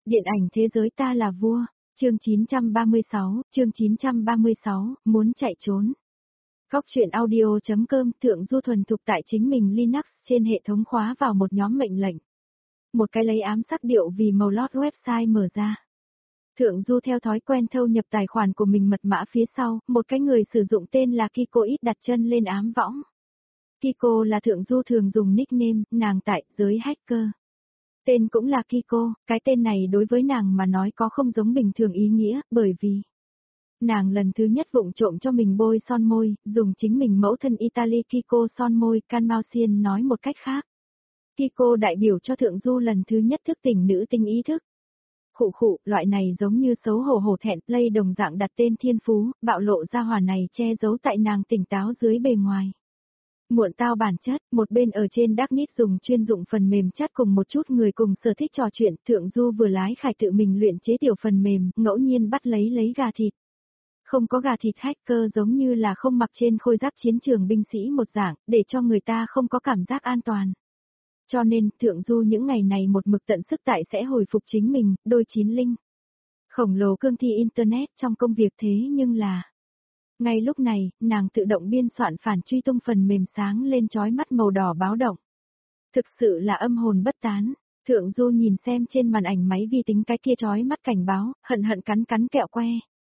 Điện ảnh thế giới ta là vua, chương 936, muốn chạy trốn. Góc truyện audio.com Thượng Du thuần thục tại chính mình Linux trên hệ thống khóa vào một nhóm mệnh lệnh. Một cái lấy ám sắc điệu vì màu lót website mở ra. Thượng Du theo thói quen thâu nhập tài khoản của mình mật mã phía sau, một cái người sử dụng tên là Kiko ít đặt chân lên ám võng. Kiko là Thượng Du thường dùng nickname, nàng tại giới hacker. Tên cũng là Kiko, cái tên này đối với nàng mà nói có không giống bình thường ý nghĩa, bởi vì nàng lần thứ nhất vụng trộm cho mình bôi son môi, dùng chính mình mẫu thân Italy Kiko son môi, Canmausian nói một cách khác. Kiko đại biểu cho Thượng Du lần thứ nhất thức tỉnh nữ tinh ý thức. Loại này giống như xấu hổ thẹn play đồng dạng đặt tên thiên phú, bạo lộ ra hỏa này che giấu tại nàng tỉnh táo dưới bề ngoài. Muộn tao bản chất, một bên ở trên Darknet dùng chuyên dụng phần mềm chat cùng một chút người cùng sở thích trò chuyện, Thượng Du vừa lái khải tự mình luyện chế tiểu phần mềm, ngẫu nhiên bắt lấy gà thịt. Không có gà thịt hacker giống như là không mặc trên khôi giáp chiến trường binh sĩ một dạng, để cho người ta không có cảm giác an toàn. Cho nên, Thượng Du những ngày này một mực tận sức tại sẽ hồi phục chính mình, đôi chín linh. Khổng lồ cương thi Internet trong công việc thế nhưng là... Ngay lúc này, nàng tự động biên soạn phản truy tung phần mềm sáng lên chói mắt màu đỏ báo động. Thực sự là âm hồn bất tán, Thượng Du nhìn xem trên màn ảnh máy vi tính cái kia chói mắt cảnh báo, hận cắn kẹo que.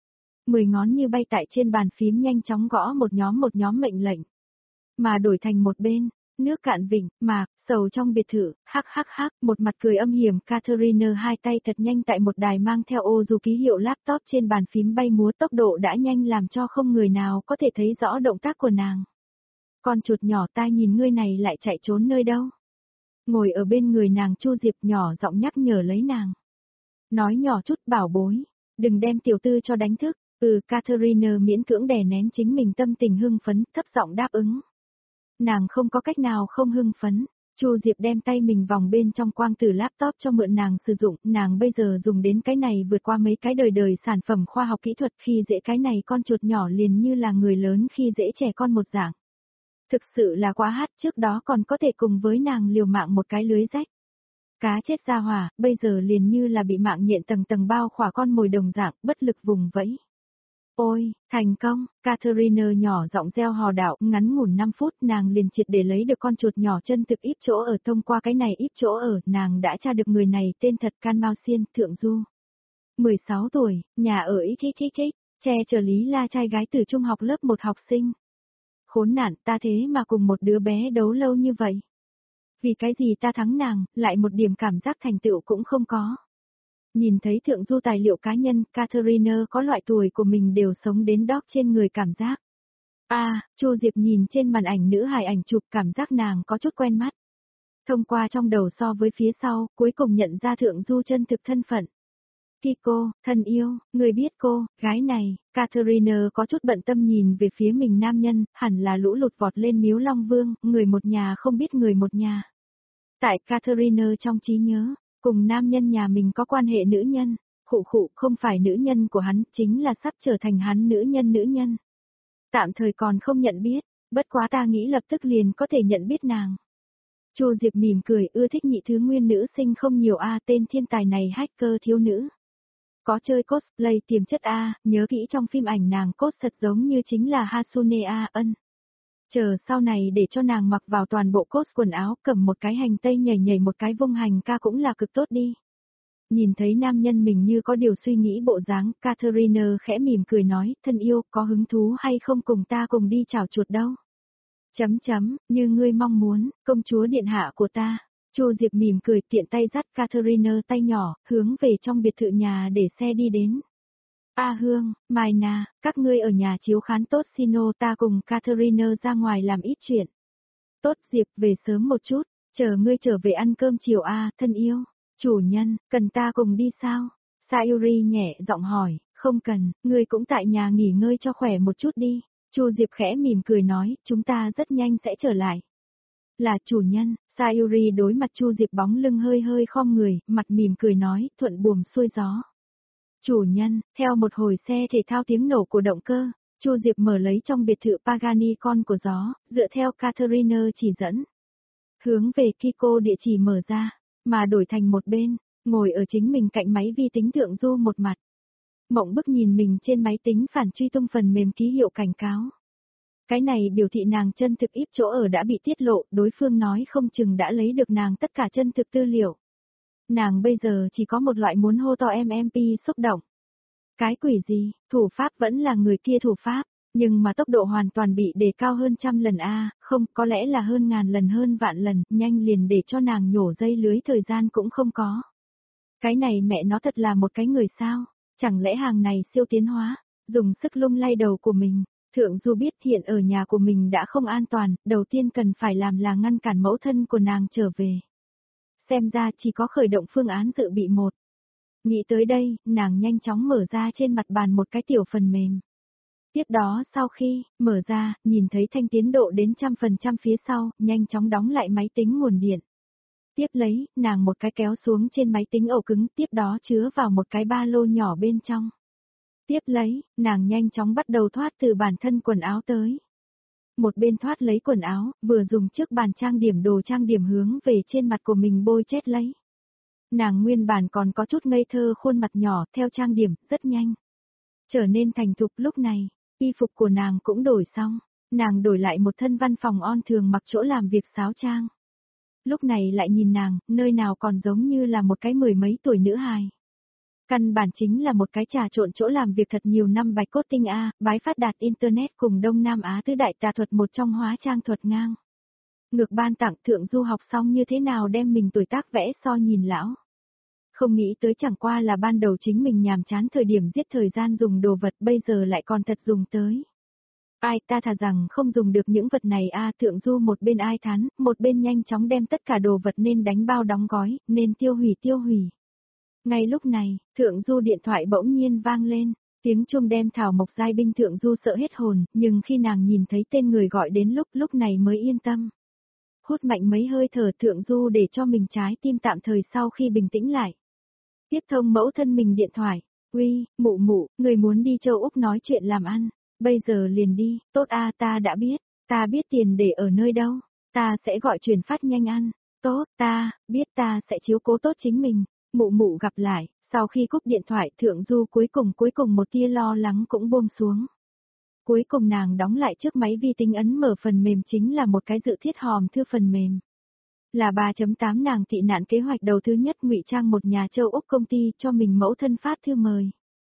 10 ngón như bay tại trên bàn phím nhanh chóng gõ một nhóm mệnh lệnh. Mà đổi thành một bên, nước cạn vịnh, mạc, sầu trong biệt thự, hắc, một mặt cười âm hiểm Catherine hai tay thật nhanh tại một đài mang theo ô dù ký hiệu laptop trên bàn phím bay múa tốc độ đã nhanh làm cho không người nào có thể thấy rõ động tác của nàng. Con chuột nhỏ ta nhìn ngươi này lại chạy trốn nơi đâu. Ngồi ở bên người nàng Chu Diệp nhỏ giọng nhắc nhở lấy nàng. Nói nhỏ chút bảo bối, đừng đem tiểu tư cho đánh thức, Catherine miễn cưỡng đè nén chính mình tâm tình hưng phấn, thấp giọng đáp ứng. Nàng không có cách nào không hưng phấn, Chu Diệp đem tay mình vòng bên trong quang tử laptop cho mượn nàng sử dụng, nàng bây giờ dùng đến cái này vượt qua mấy cái đời sản phẩm khoa học kỹ thuật khi dễ cái này con chuột nhỏ liền như là người lớn khi dễ trẻ con một dạng. Thực sự là quá hát, trước đó còn có thể cùng với nàng liều mạng một cái lưới rách. Cá chết ra hỏa, bây giờ liền như là bị mạng nhện tầng bao khỏa con mồi đồng dạng, bất lực vùng vẫy. Ôi, thành công, Catherine nhỏ giọng reo hò đạo, ngắn ngủn 5 phút nàng liền triệt để lấy được con chuột nhỏ chân thực íp chỗ ở, thông qua cái này íp chỗ ở, nàng đã tra được người này tên thật Canmausian, Thượng Du. 16 tuổi, nhà ở Thích, che chở Lý La trai gái từ trung học lớp 1 học sinh. Khốn nạn, ta thế mà cùng một đứa bé đấu lâu như vậy. Vì cái gì ta thắng nàng, lại một điểm cảm giác thành tựu cũng không có. Nhìn thấy Thượng Du tài liệu cá nhân, Catherine có loại tuổi của mình đều sống đến đóc trên người cảm giác. Chu Diệp nhìn trên màn ảnh nữ hài ảnh chụp cảm giác nàng có chút quen mắt. Thông qua trong đầu so với phía sau, cuối cùng nhận ra Thượng Du chân thực thân phận. Kiko, thân yêu, người biết cô, gái này, Catherine có chút bận tâm nhìn về phía mình nam nhân, hẳn là lũ lụt vọt lên Miếu Long Vương, người một nhà không biết người một nhà. Tại Catherine trong trí nhớ, cùng nam nhân nhà mình có quan hệ nữ nhân, không phải nữ nhân của hắn, chính là sắp trở thành hắn nữ nhân. Tạm thời còn không nhận biết, bất quá ta nghĩ lập tức liền có thể nhận biết nàng. Chu Diệp mỉm cười, ưa thích nhị thứ nguyên nữ sinh không nhiều tên thiên tài này hacker thiếu nữ. Có chơi cosplay tiềm chất nhớ kỹ trong phim ảnh nàng cos thật giống như chính là Hasune ân. Chờ sau này để cho nàng mặc vào toàn bộ cos quần áo, cầm một cái hành tây nhảy một cái vung hành ca cũng là cực tốt đi. Nhìn thấy nam nhân mình như có điều suy nghĩ bộ dáng, Catherine khẽ mỉm cười nói, thân yêu, có hứng thú hay không cùng ta cùng đi chảo chuột đâu. Như ngươi mong muốn, công chúa điện hạ của ta. Chu Diệp mỉm cười tiện tay dắt Catherine tay nhỏ, hướng về trong biệt thự nhà để xe đi đến. Hương, Mai Na, các ngươi ở nhà chiếu khán tốt Sino, ta cùng Catherine ra ngoài làm ít chuyện. Tốt Diệp, về sớm một chút, chờ ngươi trở về ăn cơm chiều thân yêu. Chủ nhân, cần ta cùng đi sao? Sayuri nhẹ giọng hỏi, không cần, ngươi cũng tại nhà nghỉ ngơi cho khỏe một chút đi. Chu Diệp khẽ mỉm cười nói, chúng ta rất nhanh sẽ trở lại. Là chủ nhân, Sayuri đối mặt Chu Diệp bóng lưng hơi khom người, mặt mỉm cười nói, thuận buồm xuôi gió. Chủ nhân, theo một hồi xe thể thao tiếng nổ của động cơ, Chu Diệp mở lấy trong biệt thự Pagani con của gió, dựa theo Catherine chỉ dẫn. Hướng về Kiko địa chỉ mở ra, mà đổi thành một bên, ngồi ở chính mình cạnh máy vi tính Thượng Du một mặt. Mộng bức nhìn mình trên máy tính phản truy tung phần mềm ký hiệu cảnh cáo. Cái này biểu thị nàng chân thực ít chỗ ở đã bị tiết lộ, đối phương nói không chừng đã lấy được nàng tất cả chân thực tư liệu. Nàng bây giờ chỉ có một loại muốn hô to MMP xúc động. Cái quỷ gì, thủ pháp vẫn là người kia thủ pháp, nhưng mà tốc độ hoàn toàn bị đề cao hơn 100 lần không, có lẽ là hơn ngàn lần hơn vạn lần, nhanh liền để cho nàng nhổ dây lưới thời gian cũng không có. Cái này mẹ nó thật là một cái người sao, chẳng lẽ hàng này siêu tiến hóa, dùng sức lung lay đầu của mình. Thượng Du biết hiện ở nhà của mình đã không an toàn, đầu tiên cần phải làm là ngăn cản mẫu thân của nàng trở về. Xem ra chỉ có khởi động phương án dự bị một. Nghĩ tới đây, nàng nhanh chóng mở ra trên mặt bàn một cái tiểu phần mềm. Tiếp đó sau khi mở ra, nhìn thấy thanh tiến độ đến 100% phía sau, nhanh chóng đóng lại máy tính nguồn điện. Tiếp lấy, nàng một cái kéo xuống trên máy tính ổ cứng, tiếp đó chứa vào một cái ba lô nhỏ bên trong. Tiếp lấy, nàng nhanh chóng bắt đầu thoát từ bản thân quần áo tới. Một bên thoát lấy quần áo, vừa dùng trước bàn trang điểm đồ trang điểm hướng về trên mặt của mình bôi chết lấy. Nàng nguyên bản còn có chút ngây thơ khuôn mặt nhỏ theo trang điểm, rất nhanh. Trở nên thành thục lúc này, y phục của nàng cũng đổi xong, nàng đổi lại một thân văn phòng on thường mặc chỗ làm việc sáo trang. Lúc này lại nhìn nàng, nơi nào còn giống như là một cái mười mấy tuổi nữ hài. Căn bản chính là một cái trà trộn chỗ làm việc thật nhiều năm bạch cốt tinh bái phát đạt Internet cùng Đông Nam Á tứ đại tà thuật một trong hóa trang thuật ngang. Ngược ban tặng Thượng Du học xong như thế nào đem mình tuổi tác vẽ so nhìn lão. Không nghĩ tới chẳng qua là ban đầu chính mình nhàm chán thời điểm giết thời gian dùng đồ vật bây giờ lại còn thật dùng tới. Ai ta thà rằng không dùng được những vật này Thượng Du một bên ai thán, một bên nhanh chóng đem tất cả đồ vật nên đánh bao đóng gói, nên tiêu hủy. Ngay lúc này, Thượng Du điện thoại bỗng nhiên vang lên, tiếng chuông đem Thảo Mộc giai binh Thượng Du sợ hết hồn, nhưng khi nàng nhìn thấy tên người gọi đến lúc này mới yên tâm. Hút mạnh mấy hơi thở Thượng Du để cho mình trái tim tạm thời sau khi bình tĩnh lại. Tiếp thông mẫu thân mình điện thoại, uy, mụ, người muốn đi châu Úc nói chuyện làm ăn, bây giờ liền đi, tốt ta đã biết tiền để ở nơi đâu, ta sẽ gọi chuyển phát nhanh ăn, tốt, ta biết sẽ chiếu cố tốt chính mình. Mụ gặp lại, sau khi cúp điện thoại Thượng Du cuối cùng một tia lo lắng cũng buông xuống. Cuối cùng nàng đóng lại trước máy vi tính ấn mở phần mềm chính là một cái dự thiết hòm thư phần mềm. Là 3.8 nàng tị nạn kế hoạch đầu thứ nhất ngụy trang một nhà châu Úc công ty cho mình mẫu thân phát thư mời.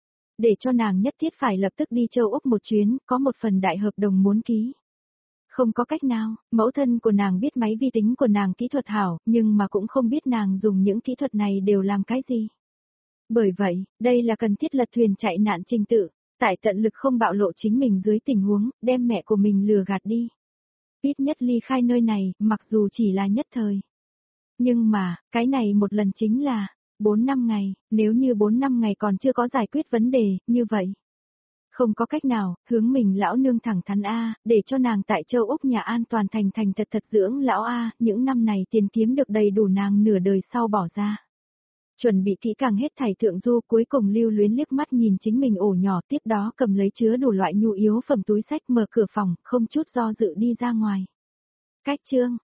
Để cho nàng nhất thiết phải lập tức đi châu Úc một chuyến, có một phần đại hợp đồng muốn ký. Không có cách nào, mẫu thân của nàng biết máy vi tính của nàng kỹ thuật hảo, nhưng mà cũng không biết nàng dùng những kỹ thuật này đều làm cái gì. Bởi vậy, đây là cần thiết lật thuyền chạy nạn trình tự, tại tận lực không bạo lộ chính mình dưới tình huống, đem mẹ của mình lừa gạt đi. Ít nhất ly khai nơi này, mặc dù chỉ là nhất thời. Nhưng mà, cái này một lần chính là 4-5 ngày, nếu như 4-5 ngày còn chưa có giải quyết vấn đề, như vậy. Không có cách nào, hướng mình lão nương thẳng thắn để cho nàng tại châu Úc nhà an toàn thành thật dưỡng lão những năm này tiền kiếm được đầy đủ nàng nửa đời sau bỏ ra. Chuẩn bị kỹ càng hết thảy Thượng Du cuối cùng lưu luyến liếc mắt nhìn chính mình ổ nhỏ tiếp đó cầm lấy chứa đủ loại nhu yếu phẩm túi sách mở cửa phòng, không chút do dự đi ra ngoài. Cách chương